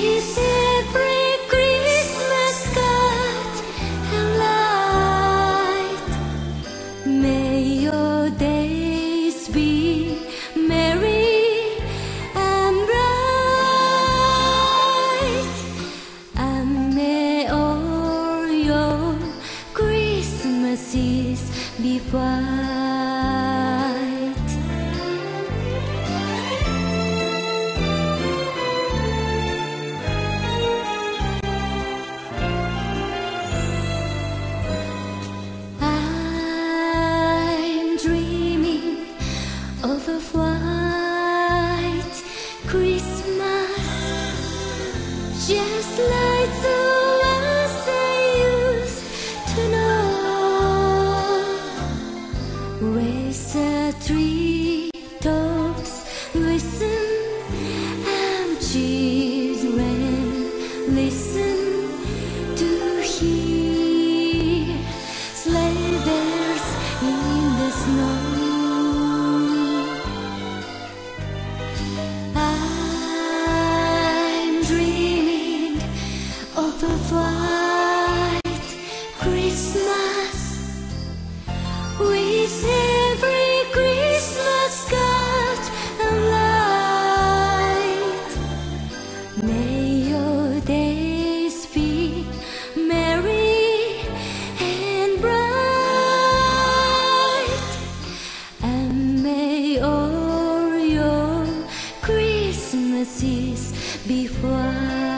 with every Christmas card and light. May your days be merry and bright, and may all your Christmases be white. I'm dreaming of a white Christmas, just like the ones I used to know. Raise a tree tops, listen, and children listen to hear sleigh bells in the snow. I'm dreaming of a white Christmas with every Christmas card and light. May your days be merry and bright, and may all your Christmases be white.